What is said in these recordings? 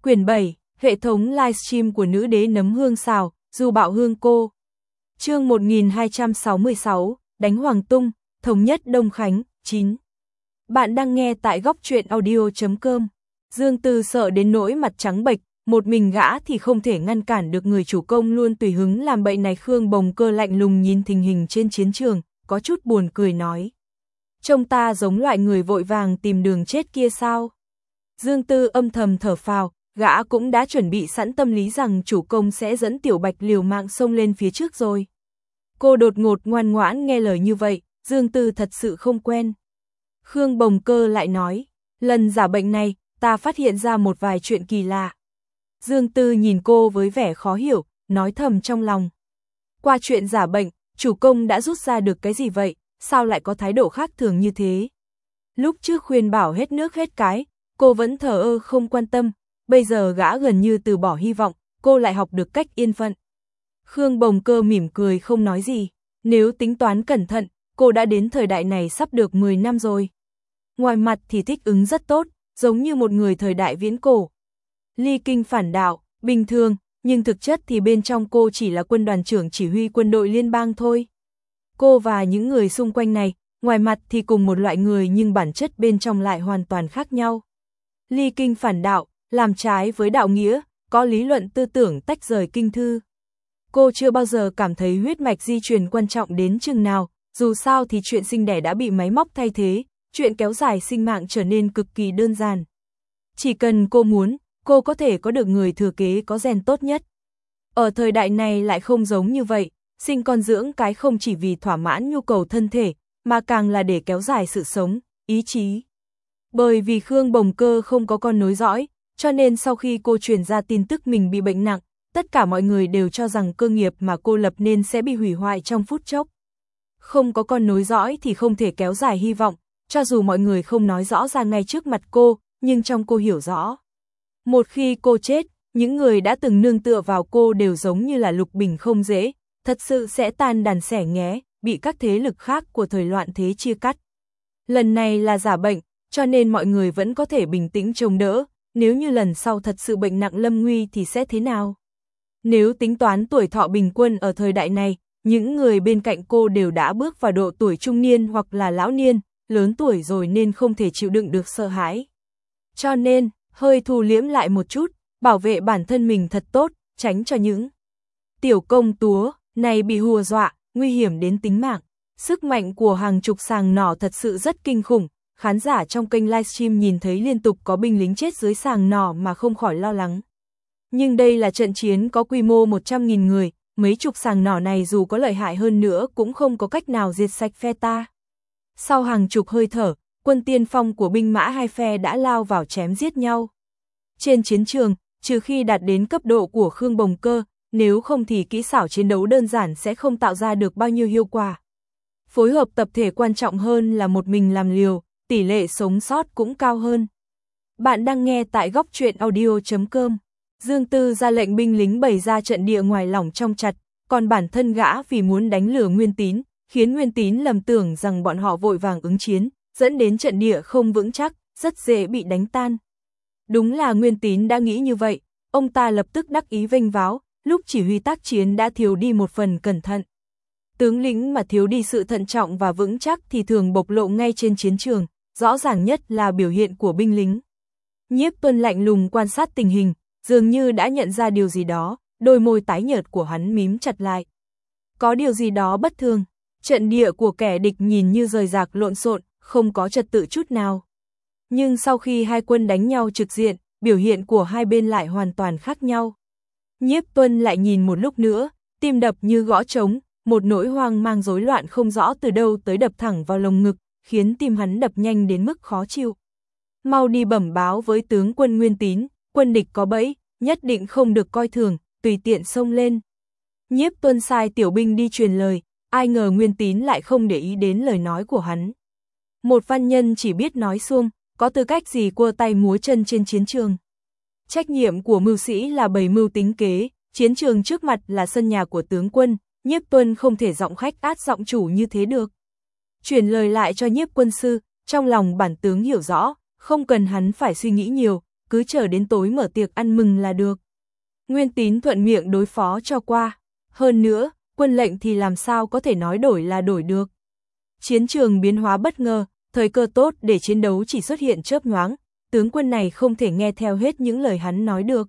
Quyển 7, hệ thống livestream của nữ đế nấm hương xào, Du Bạo Hương Cô. Chương 1266, đánh Hoàng Tung, thống nhất Đông Khánh, 9. Bạn đang nghe tại góc truyện audio.com. Dương Tư sợ đến nỗi mặt trắng bệch, một mình gã thì không thể ngăn cản được người chủ công luôn tùy hứng làm bậy này. Khương Bồng Cơ lạnh lùng nhìn tình hình trên chiến trường, có chút buồn cười nói. Trông ta giống loại người vội vàng tìm đường chết kia sao? Dương Tư âm thầm thở phào, gã cũng đã chuẩn bị sẵn tâm lý rằng chủ công sẽ dẫn Tiểu Bạch liều mạng xông lên phía trước rồi. Cô đột ngột ngoan ngoãn nghe lời như vậy, Dương Tư thật sự không quen. Khương Bồng Cơ lại nói, lần giả bệnh này, ta phát hiện ra một vài chuyện kỳ lạ. Dương Tư nhìn cô với vẻ khó hiểu, nói thầm trong lòng. Qua chuyện giả bệnh, chủ công đã rút ra được cái gì vậy, sao lại có thái độ khác thường như thế? Lúc trước khuyên bảo hết nước hết cái, cô vẫn thờ ơ không quan tâm, bây giờ gã gần như từ bỏ hy vọng, cô lại học được cách yên phận. Khương Bồng Cơ mỉm cười không nói gì, nếu tính toán cẩn thận, cô đã đến thời đại này sắp được 10 năm rồi. Ngoài mặt thì thích ứng rất tốt, giống như một người thời đại viễn cổ. Ly kinh phản đạo, bình thường, nhưng thực chất thì bên trong cô chỉ là quân đoàn trưởng chỉ huy quân đội liên bang thôi. Cô và những người xung quanh này, ngoài mặt thì cùng một loại người nhưng bản chất bên trong lại hoàn toàn khác nhau. Ly kinh phản đạo, làm trái với đạo nghĩa, có lý luận tư tưởng tách rời kinh thư. Cô chưa bao giờ cảm thấy huyết mạch di truyền quan trọng đến chừng nào, dù sao thì chuyện sinh đẻ đã bị máy móc thay thế, chuyện kéo dài sinh mạng trở nên cực kỳ đơn giản. Chỉ cần cô muốn, cô có thể có được người thừa kế có gen tốt nhất. Ở thời đại này lại không giống như vậy, sinh con dưỡng cái không chỉ vì thỏa mãn nhu cầu thân thể, mà càng là để kéo dài sự sống, ý chí. Bởi vì Khương Bồng Cơ không có con nối dõi, cho nên sau khi cô truyền ra tin tức mình bị bệnh nặng, tất cả mọi người đều cho rằng cơ nghiệp mà cô lập nên sẽ bị hủy hoại trong phút chốc. Không có con nối dõi thì không thể kéo dài hy vọng, cho dù mọi người không nói rõ ra ngay trước mặt cô, nhưng trong cô hiểu rõ. Một khi cô chết, những người đã từng nương tựa vào cô đều giống như là lục bình không dễ, thật sự sẽ tan đàn xẻ nghé, bị các thế lực khác của thời loạn thế chia cắt. Lần này là giả bệnh, cho nên mọi người vẫn có thể bình tĩnh trông đỡ, nếu như lần sau thật sự bệnh nặng lâm nguy thì sẽ thế nào? Nếu tính toán tuổi thọ bình quân ở thời đại này, những người bên cạnh cô đều đã bước vào độ tuổi trung niên hoặc là lão niên, lớn tuổi rồi nên không thể chịu đựng được sợ hãi. Cho nên, hơi thu liễm lại một chút, bảo vệ bản thân mình thật tốt, tránh cho những tiểu công túa này bị hùa dọa, nguy hiểm đến tính mạng. Sức mạnh của hàng chục sàng nỏ thật sự rất kinh khủng, khán giả trong kênh livestream nhìn thấy liên tục có binh lính chết dưới sàng nỏ mà không khỏi lo lắng. Nhưng đây là trận chiến có quy mô 100.000 người, mấy chục sàng nỏ này dù có lợi hại hơn nữa cũng không có cách nào diệt sạch phe ta. Sau hàng chục hơi thở, quân tiên phong của binh mã hai phe đã lao vào chém giết nhau. Trên chiến trường, trừ khi đạt đến cấp độ của Khương Bồng Cơ, nếu không thì kỹ xảo chiến đấu đơn giản sẽ không tạo ra được bao nhiêu hiệu quả. Phối hợp tập thể quan trọng hơn là một mình làm liều, tỷ lệ sống sót cũng cao hơn. Bạn đang nghe tại góc truyện audio.com. Dương Tư ra lệnh binh lính bày ra trận địa ngoài lỏng trong chặt, còn bản thân gã vì muốn đánh lừa Nguyên Tín, khiến Nguyên Tín lầm tưởng rằng bọn họ vội vàng ứng chiến, dẫn đến trận địa không vững chắc, rất dễ bị đánh tan. Đúng là Nguyên Tín đã nghĩ như vậy, ông ta lập tức đắc ý vênh váo, lúc chỉ huy tác chiến đã thiếu đi một phần cẩn thận. Tướng lĩnh mà thiếu đi sự thận trọng và vững chắc thì thường bộc lộ ngay trên chiến trường, rõ ràng nhất là biểu hiện của binh lính. Nhiếp Tuân lạnh lùng quan sát tình hình, dường như đã nhận ra điều gì đó, đôi môi tái nhợt của hắn mím chặt lại. Có điều gì đó bất thường, trận địa của kẻ địch nhìn như rời rạc lộn xộn, không có trật tự chút nào. Nhưng sau khi hai quân đánh nhau trực diện, biểu hiện của hai bên lại hoàn toàn khác nhau. Nhiếp Tuân lại nhìn một lúc nữa, tim đập như gõ trống, một nỗi hoang mang rối loạn không rõ từ đâu tới đập thẳng vào lồng ngực, khiến tim hắn đập nhanh đến mức khó chịu. Mau đi bẩm báo với tướng quân Nguyên Tín, quân địch có bẫy, nhất định không được coi thường, tùy tiện xông lên. Nhiếp Tuân sai tiểu binh đi truyền lời, ai ngờ Nguyên Tín lại không để ý đến lời nói của hắn. Một văn nhân chỉ biết nói suông, có tư cách gì cua tay múa chân trên chiến trường. Trách nhiệm của mưu sĩ là bày mưu tính kế, chiến trường trước mặt là sân nhà của tướng quân, Nhiếp Tuân không thể giọng khách át giọng chủ như thế được. Chuyển lời lại cho Nhiếp quân sư, trong lòng bản tướng hiểu rõ, không cần hắn phải suy nghĩ nhiều, cứ chờ đến tối mở tiệc ăn mừng là được. Nguyên Tín thuận miệng đối phó cho qua. Hơn nữa, quân lệnh thì làm sao có thể nói đổi là đổi được. Chiến trường biến hóa bất ngờ, thời cơ tốt để chiến đấu chỉ xuất hiện chớp nhoáng, tướng quân này không thể nghe theo hết những lời hắn nói được.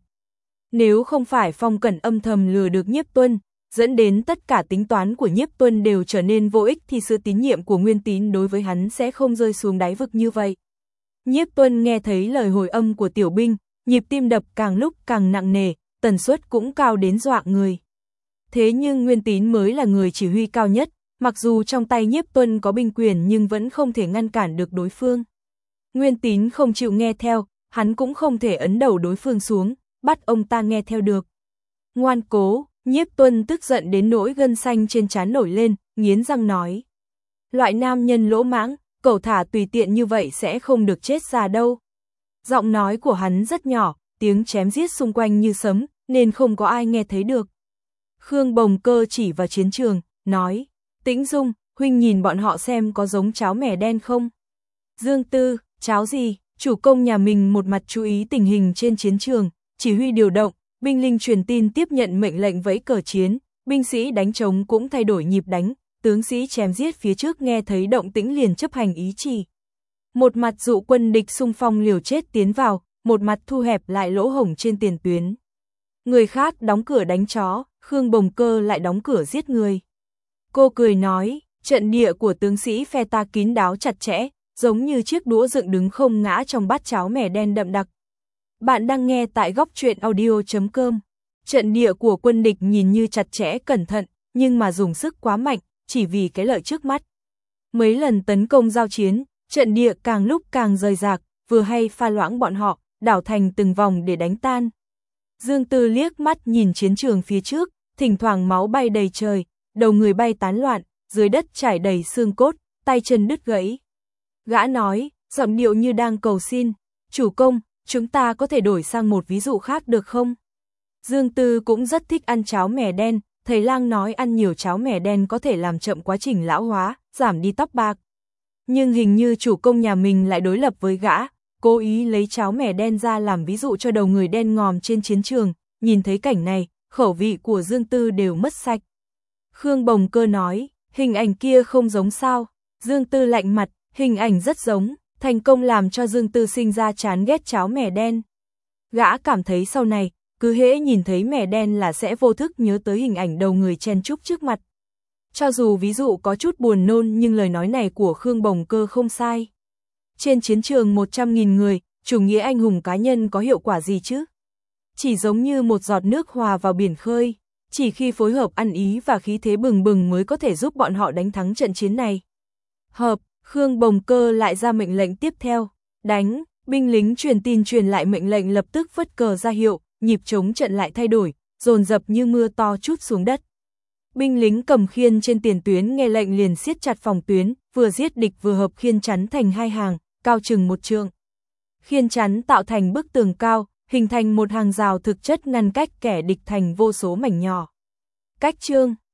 Nếu không phải Phong Cẩn âm thầm lừa được Nhiếp Tuân, dẫn đến tất cả tính toán của Nhiếp Tuân đều trở nên vô ích thì sự tín nhiệm của Nguyên Tín đối với hắn sẽ không rơi xuống đáy vực như vậy. Nhiếp Tuân nghe thấy lời hồi âm của tiểu binh, nhịp tim đập càng lúc càng nặng nề, tần suất cũng cao đến dọa người. Thế nhưng Nguyên Tín mới là người chỉ huy cao nhất, mặc dù trong tay Nhiếp Tuân có binh quyền nhưng vẫn không thể ngăn cản được đối phương. Nguyên Tín không chịu nghe theo, hắn cũng không thể ấn đầu đối phương xuống, bắt ông ta nghe theo được. Ngoan cố, Nhiếp Tuân tức giận đến nỗi gân xanh trên trán nổi lên, nghiến răng nói. Loại nam nhân lỗ mãng, cẩu thả tùy tiện như vậy sẽ không được chết già đâu. Giọng nói của hắn rất nhỏ, tiếng chém giết xung quanh như sấm, nên không có ai nghe thấy được. Khương Bồng Cơ chỉ vào chiến trường, nói, Tĩnh Dung, huynh nhìn bọn họ xem có giống cháo mè đen không? Dương Tư, cháo gì? Chủ công nhà mình một mặt chú ý tình hình trên chiến trường, chỉ huy điều động, binh lính truyền tin tiếp nhận mệnh lệnh vẫy cờ chiến, binh sĩ đánh trống cũng thay đổi nhịp đánh, tướng sĩ chém giết phía trước nghe thấy động tĩnh liền chấp hành ý chỉ. Một mặt dụ quân địch xung phong liều chết tiến vào, một mặt thu hẹp lại lỗ hổng trên tiền tuyến. Người khác đóng cửa đánh chó, Khương Bồng Cơ lại đóng cửa giết người. Cô cười nói, trận địa của tướng sĩ phe ta kín đáo chặt chẽ, giống như chiếc đũa dựng đứng không ngã trong bát cháo mè đen đậm đặc. Bạn đang nghe tại góc truyện audio.com. Trận địa của quân địch nhìn như chặt chẽ cẩn thận, nhưng mà dùng sức quá mạnh, chỉ vì cái lợi trước mắt. Mấy lần tấn công giao chiến, trận địa càng lúc càng rời rạc, vừa hay pha loãng bọn họ, đảo thành từng vòng để đánh tan. Dương Tư liếc mắt nhìn chiến trường phía trước, thỉnh thoảng máu bay đầy trời, đầu người bay tán loạn, dưới đất trải đầy xương cốt, tay chân đứt gãy. Gã nói, giọng điệu như đang cầu xin, chủ công, chúng ta có thể đổi sang một ví dụ khác được không? Dương Tư cũng rất thích ăn cháo mè đen, thầy lang nói ăn nhiều cháo mè đen có thể làm chậm quá trình lão hóa, giảm đi tóc bạc. Nhưng hình như chủ công nhà mình lại đối lập với gã, cố ý lấy cháo mè đen ra làm ví dụ cho đầu người đen ngòm trên chiến trường, nhìn thấy cảnh này, khẩu vị của Dương Tư đều mất sạch. Khương Bồng Cơ nói, hình ảnh kia không giống sao? Dương Tư lạnh mặt, hình ảnh rất giống, thành công làm cho Dương Tư sinh ra chán ghét cháo mè đen. Gã cảm thấy sau này, cứ hễ nhìn thấy mè đen là sẽ vô thức nhớ tới hình ảnh đầu người chen chúc trước mặt. Cho dù ví dụ có chút buồn nôn nhưng lời nói này của Khương Bồng Cơ không sai. Trên chiến trường 100.000 người, chủ nghĩa anh hùng cá nhân có hiệu quả gì chứ? Chỉ giống như một giọt nước hòa vào biển khơi, chỉ khi phối hợp ăn ý và khí thế bừng bừng mới có thể giúp bọn họ đánh thắng trận chiến này. Hợp, Khương Bồng Cơ lại ra mệnh lệnh tiếp theo, đánh, binh lính truyền tin truyền lại mệnh lệnh lập tức vất cờ ra hiệu, nhịp chống trận lại thay đổi, dồn dập như mưa to trút xuống đất. Binh lính cầm khiên trên tiền tuyến nghe lệnh liền siết chặt phòng tuyến, vừa giết địch vừa hợp khiên chắn thành hai hàng, cao chừng một trượng. Khiên chắn tạo thành bức tường cao, hình thành một hàng rào thực chất ngăn cách kẻ địch thành vô số mảnh nhỏ. Cách chương